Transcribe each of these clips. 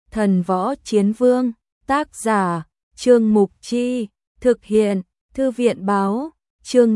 Thần Võ Chiến Vương, tác giả, Trương Mục Chi, thực hiện, Thư viện báo, chương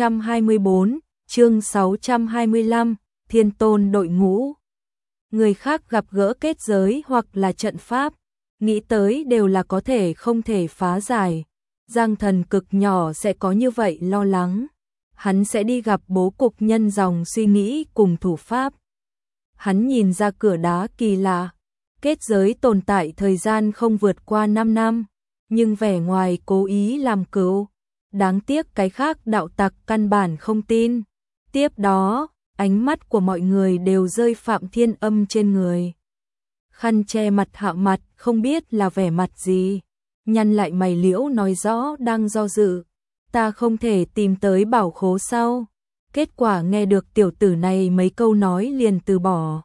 624, chương 625, Thiên Tôn đội ngũ. Người khác gặp gỡ kết giới hoặc là trận pháp, nghĩ tới đều là có thể không thể phá giải. Giang Thần cực nhỏ sẽ có như vậy lo lắng. Hắn sẽ đi gặp bố cục nhân dòng suy nghĩ cùng thủ pháp. Hắn nhìn ra cửa đá kỳ lạ, kết giới tồn tại thời gian không vượt qua 5 năm, nhưng vẻ ngoài cố ý làm cừu. Đáng tiếc cái khác đạo tặc căn bản không tin. Tiếp đó, ánh mắt của mọi người đều rơi Phạm Thiên Âm trên người. Khăn che mặt hạ mặt không biết là vẻ mặt gì, nhăn lại mày liễu nói rõ đang do dự. Ta không thể tìm tới bảo khố sau. Kết quả nghe được tiểu tử này mấy câu nói liền từ bỏ.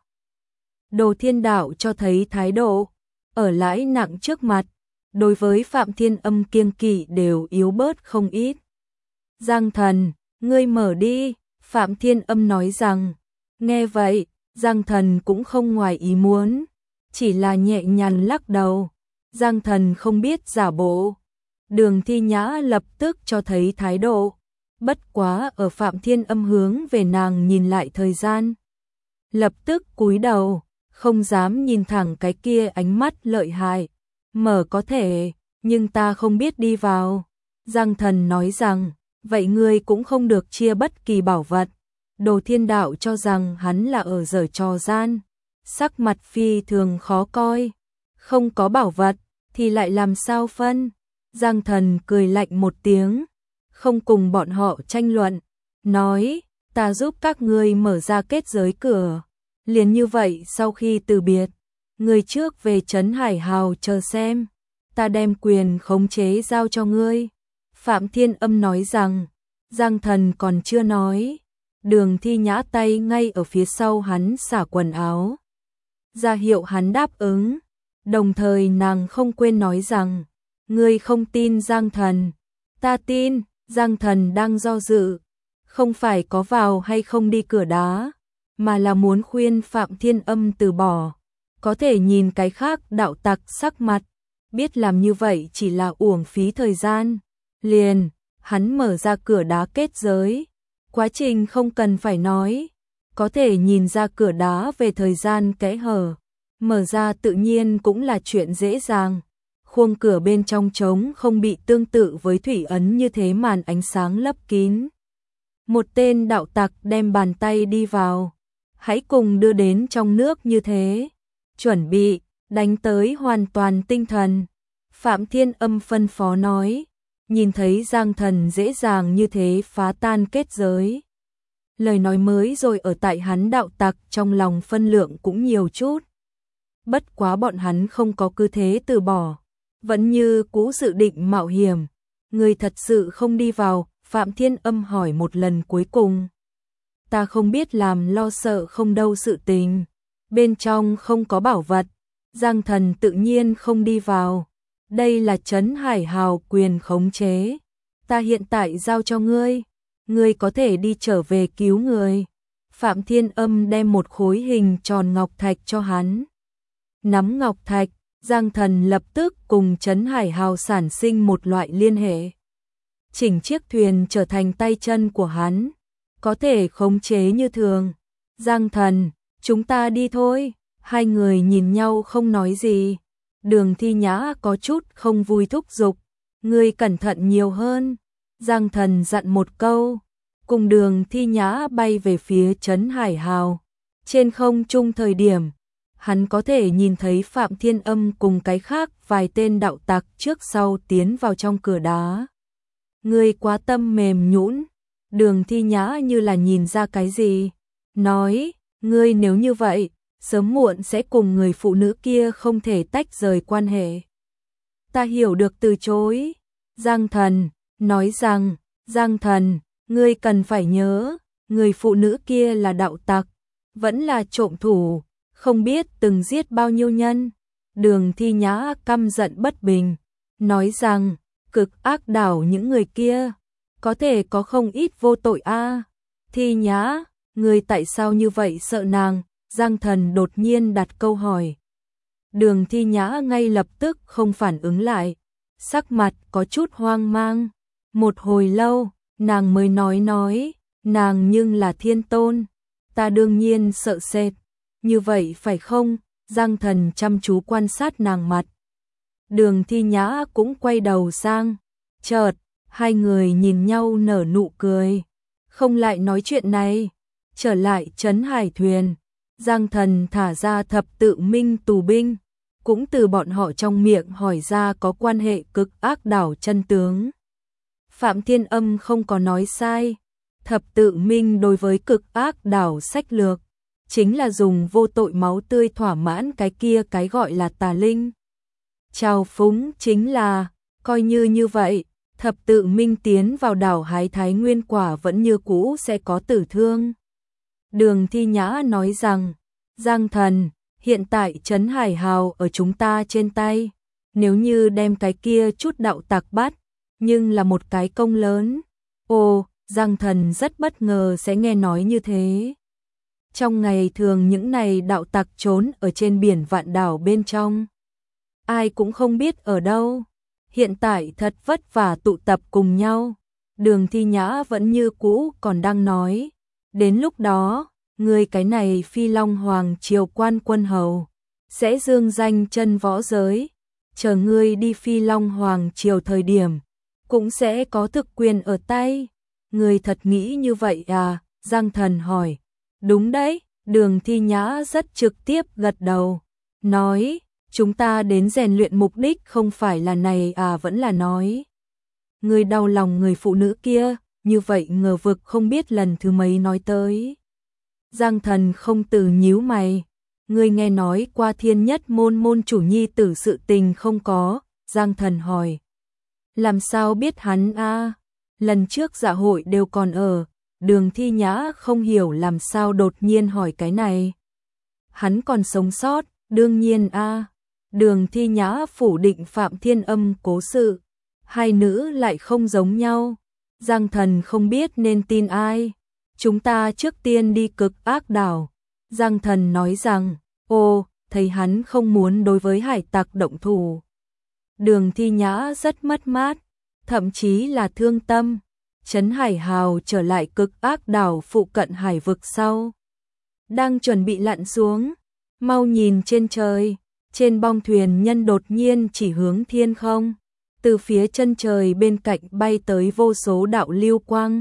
Đồ Thiên Đạo cho thấy thái độ, ở lãi nặng trước mặt, đối với Phạm Thiên Âm kiêng kỵ đều yếu bớt không ít. Giang Thần, ngươi mở đi, Phạm Thiên Âm nói rằng. Nghe vậy, Giang Thần cũng không ngoài ý muốn, chỉ là nhẹ nhàng lắc đầu. Giang Thần không biết giả bộ. Đường Thi Nhã lập tức cho thấy thái độ, bất quá ở Phạm Thiên Âm hướng về nàng nhìn lại thời gian. Lập tức cúi đầu, không dám nhìn thẳng cái kia ánh mắt lợi hại. Mở có thể, nhưng ta không biết đi vào. Giang Thần nói rằng, vậy ngươi cũng không được chia bất kỳ bảo vật. Đồ Thiên Đạo cho rằng hắn là ở giở trò gian, sắc mặt phi thường khó coi. Không có bảo vật, thì lại làm sao phân? Giang Thần cười lạnh một tiếng, không cùng bọn họ tranh luận, nói, ta giúp các ngươi mở ra kết giới cửa. Liền như vậy sau khi từ biệt, người trước về trấn Hải Hào chờ xem, ta đem quyền khống chế giao cho ngươi. Phạm Thiên Âm nói rằng, Giang Thần còn chưa nói, Đường Thi Nhã tay ngay ở phía sau hắn xả quần áo, ra hiệu hắn đáp ứng, đồng thời nàng không quên nói rằng, ngươi không tin Giang Thần, ta tin. Giang Thần đang do dự, không phải có vào hay không đi cửa đá, mà là muốn khuyên Phạm Thiên Âm từ bỏ. Có thể nhìn cái khác đạo tặc sắc mặt, biết làm như vậy chỉ là uổng phí thời gian. Liền, hắn mở ra cửa đá kết giới. Quá trình không cần phải nói, có thể nhìn ra cửa đá về thời gian kẽ hở. Mở ra tự nhiên cũng là chuyện dễ dàng. Khuôn cửa bên trong trống không bị tương tự với thủy ấn như thế màn ánh sáng lấp kín. Một tên đạo tặc đem bàn tay đi vào. Hãy cùng đưa đến trong nước như thế. Chuẩn bị, đánh tới hoàn toàn tinh thần. Phạm Thiên Âm phân phó nói. Nhìn thấy Giang Thần dễ dàng như thế phá tan kết giới. Lời nói mới rồi ở tại hắn đạo tặc trong lòng phân lượng cũng nhiều chút. Bất quá bọn hắn không có cứ thế từ bỏ. Vẫn như cũ dự định mạo hiểm. Người thật sự không đi vào, Phạm Thiên Âm hỏi một lần cuối cùng. Ta không biết làm lo sợ không đâu sự tình. Bên trong không có bảo vật. Giang Thần tự nhiên không đi vào. Đây là trấn Hải Hào quyền khống chế. Ta hiện tại giao cho ngươi. Ngươi có thể đi trở về cứu người. Phạm Thiên Âm đem một khối hình tròn ngọc thạch cho hắn. Nắm ngọc thạch, Giang Thần lập tức cùng trấn Hải Hào sản sinh một loại liên hệ. Chỉnh chiếc thuyền trở thành tay chân của hắn, có thể khống chế như thường. Giang Thần, chúng ta đi thôi. Hai người nhìn nhau không nói gì. Đường Thi Nhã có chút không vui thúc giục, ngươi cẩn thận nhiều hơn. Giang Thần dặn một câu, cùng Đường Thi Nhã bay về phía trấn Hải Hào. Trên không trung thời điểm, hắn có thể nhìn thấy Phạm Thiên Âm cùng cái khác vài tên đạo tặc trước sau tiến vào trong cửa đá. Ngươi quá tâm mềm nhũn. Đường Thi Nhã như là nhìn ra cái gì, nói, ngươi nếu như vậy, sớm muộn sẽ cùng người phụ nữ kia không thể tách rời quan hệ. Ta hiểu được từ chối. Giang Thần nói rằng, Giang Thần, ngươi cần phải nhớ, người phụ nữ kia là đạo tặc, vẫn là trộm thủ, không biết từng giết bao nhiêu nhân. Đường Thi Nhã căm giận bất bình, nói rằng, cực ác đảo những người kia, có thể có không ít vô tội a. Thi Nhã, ngươi tại sao như vậy sợ nàng? Giang Thần đột nhiên đặt câu hỏi. Đường Thi Nhã ngay lập tức không phản ứng lại, sắc mặt có chút hoang mang. Một hồi lâu, nàng mới nói, nàng nhưng là thiên tôn, ta đương nhiên sợ sệt, như vậy phải không? Giang Thần chăm chú quan sát nàng mặt. Đường Thi Nhã cũng quay đầu sang, chợt, hai người nhìn nhau nở nụ cười, không lại nói chuyện này. Trở lại trấn Hải Thuyền, Giang Thần thả ra thập tự minh tù binh, cũng từ bọn họ trong miệng hỏi ra có quan hệ cực ác đảo chân tướng. Phạm Thiên Âm không có nói sai, thập tự minh đối với cực ác đảo sách lược, chính là dùng vô tội máu tươi thỏa mãn cái kia cái gọi là tà linh. Trào phúng chính là, coi như vậy, thập tự minh tiến vào đảo hái thái nguyên quả vẫn như cũ sẽ có tử thương. Đường Thi Nhã nói rằng, Giang Thần, hiện tại trấn Hải Hào ở chúng ta trên tay, nếu như đem cái kia chút đạo tặc bắt, nhưng là một cái công lớn. Ồ, Giang Thần rất bất ngờ sẽ nghe nói như thế. Trong ngày thường những này đạo tặc trốn ở trên biển vạn đảo bên trong, ai cũng không biết ở đâu. Hiện tại thật vất vả tụ tập cùng nhau. Đường Thi Nhã vẫn như cũ còn đang nói, đến lúc đó, người cái này Phi Long Hoàng triều quan quân hầu sẽ dương danh chân võ giới, chờ ngươi đi Phi Long Hoàng triều thời điểm, cũng sẽ có thực quyền ở tay. Ngươi thật nghĩ như vậy à? Giang Thần hỏi. Đúng đấy, Đường Thi Nhã rất trực tiếp gật đầu, nói, chúng ta đến rèn luyện mục đích không phải là này à, vẫn là nói. Ngươi đau lòng người phụ nữ kia, như vậy ngờ vực không biết lần thứ mấy nói tới. Giang Thần không từ nhíu mày, ngươi nghe nói qua Thiên Nhất môn môn chủ nhi tử sự tình không có? Giang Thần hỏi. Làm sao biết hắn a? Lần trước dạ hội đều còn ở. Đường Thi Nhã không hiểu làm sao đột nhiên hỏi cái này. Hắn còn sống sót, đương nhiên a. Đường Thi Nhã phủ định Phạm Thiên Âm cố sự, hai nữ lại không giống nhau. Giang Thần không biết nên tin ai. Chúng ta trước tiên đi cực ác đảo. Giang Thần nói rằng, ô, thấy hắn không muốn đối với hải tặc động thủ. Đường Thi Nhã rất mất mát, thậm chí là thương tâm. Trấn Hải Hào trở lại cực ác đảo phụ cận hải vực sau, đang chuẩn bị lặn xuống, mau nhìn trên trời, trên bong thuyền nhân đột nhiên chỉ hướng thiên không, từ phía chân trời bên cạnh bay tới vô số đạo lưu quang,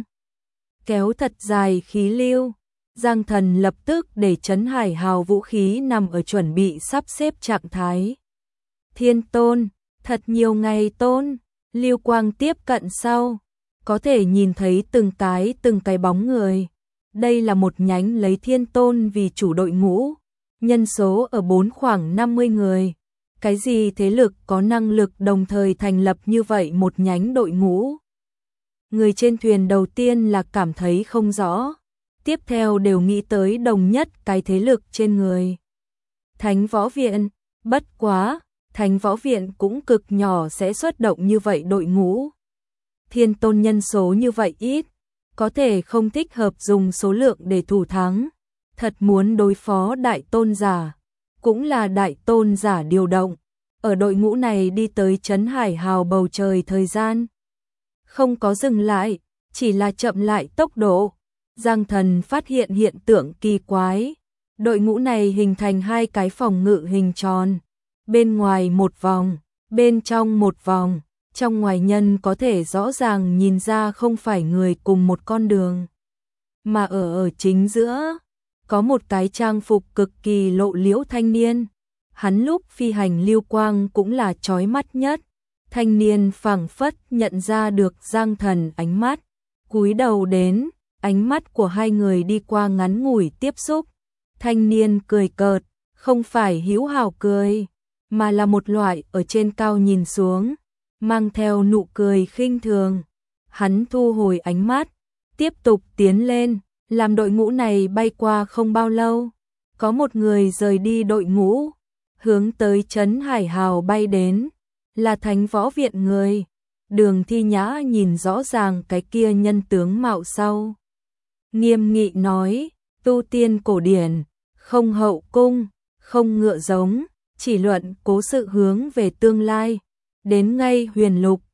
kéo thật dài khí lưu. Giang Thần lập tức để Trấn Hải Hào vũ khí nằm ở chuẩn bị sắp xếp trạng thái. Thiên tôn, thật nhiều ngày tôn, lưu quang tiếp cận sau, có thể nhìn thấy từng cái bóng người. Đây là một nhánh lấy thiên tôn vì chủ đội ngũ, nhân số ở 4 khoảng 50 người. Cái gì thế lực có năng lực đồng thời thành lập như vậy một nhánh đội ngũ? Người trên thuyền đầu tiên là cảm thấy không rõ, tiếp theo đều nghĩ tới đồng nhất cái thế lực trên người. Thánh Võ Viện, bất quá, Thánh Võ Viện cũng cực nhỏ sẽ xuất động như vậy đội ngũ. Thiên tôn nhân số như vậy ít, có thể không thích hợp dùng số lượng để thủ thắng. Thật muốn đối phó đại tôn giả, cũng là đại tôn giả điều động. Ở đội ngũ này đi tới Trấn Hải Hào bầu trời thời gian không có dừng lại, chỉ là chậm lại tốc độ. Giang Thần phát hiện hiện tượng kỳ quái. Đội ngũ này hình thành hai cái phòng ngự hình tròn, bên ngoài một vòng, bên trong một vòng. Trong ngoài nhân có thể rõ ràng nhìn ra không phải người cùng một con đường, mà ở chính giữa có một cái trang phục cực kỳ lộ liễu thanh niên. Hắn lúc phi hành lưu quang cũng là chói mắt nhất. Thanh niên phảng phất nhận ra được Giang Thần ánh mắt, cúi đầu đến, ánh mắt của hai người đi qua ngắn ngủi tiếp xúc. Thanh niên cười cợt, không phải hữu hảo cười, mà là một loại ở trên cao nhìn xuống, mang theo nụ cười khinh thường. Hắn thu hồi ánh mắt, tiếp tục tiến lên, làm đội ngũ này bay qua không bao lâu. Có một người rời đi đội ngũ, hướng tới Trấn Hải Hào bay đến, là Thánh Võ Viện người. Đường Thi Nhã nhìn rõ ràng cái kia nhân tướng mạo sau, nghiêm nghị nói, tu tiên cổ điển, không hậu cung, không ngựa giống, chỉ luận cố sự hướng về tương lai. Đến ngay huyền lục,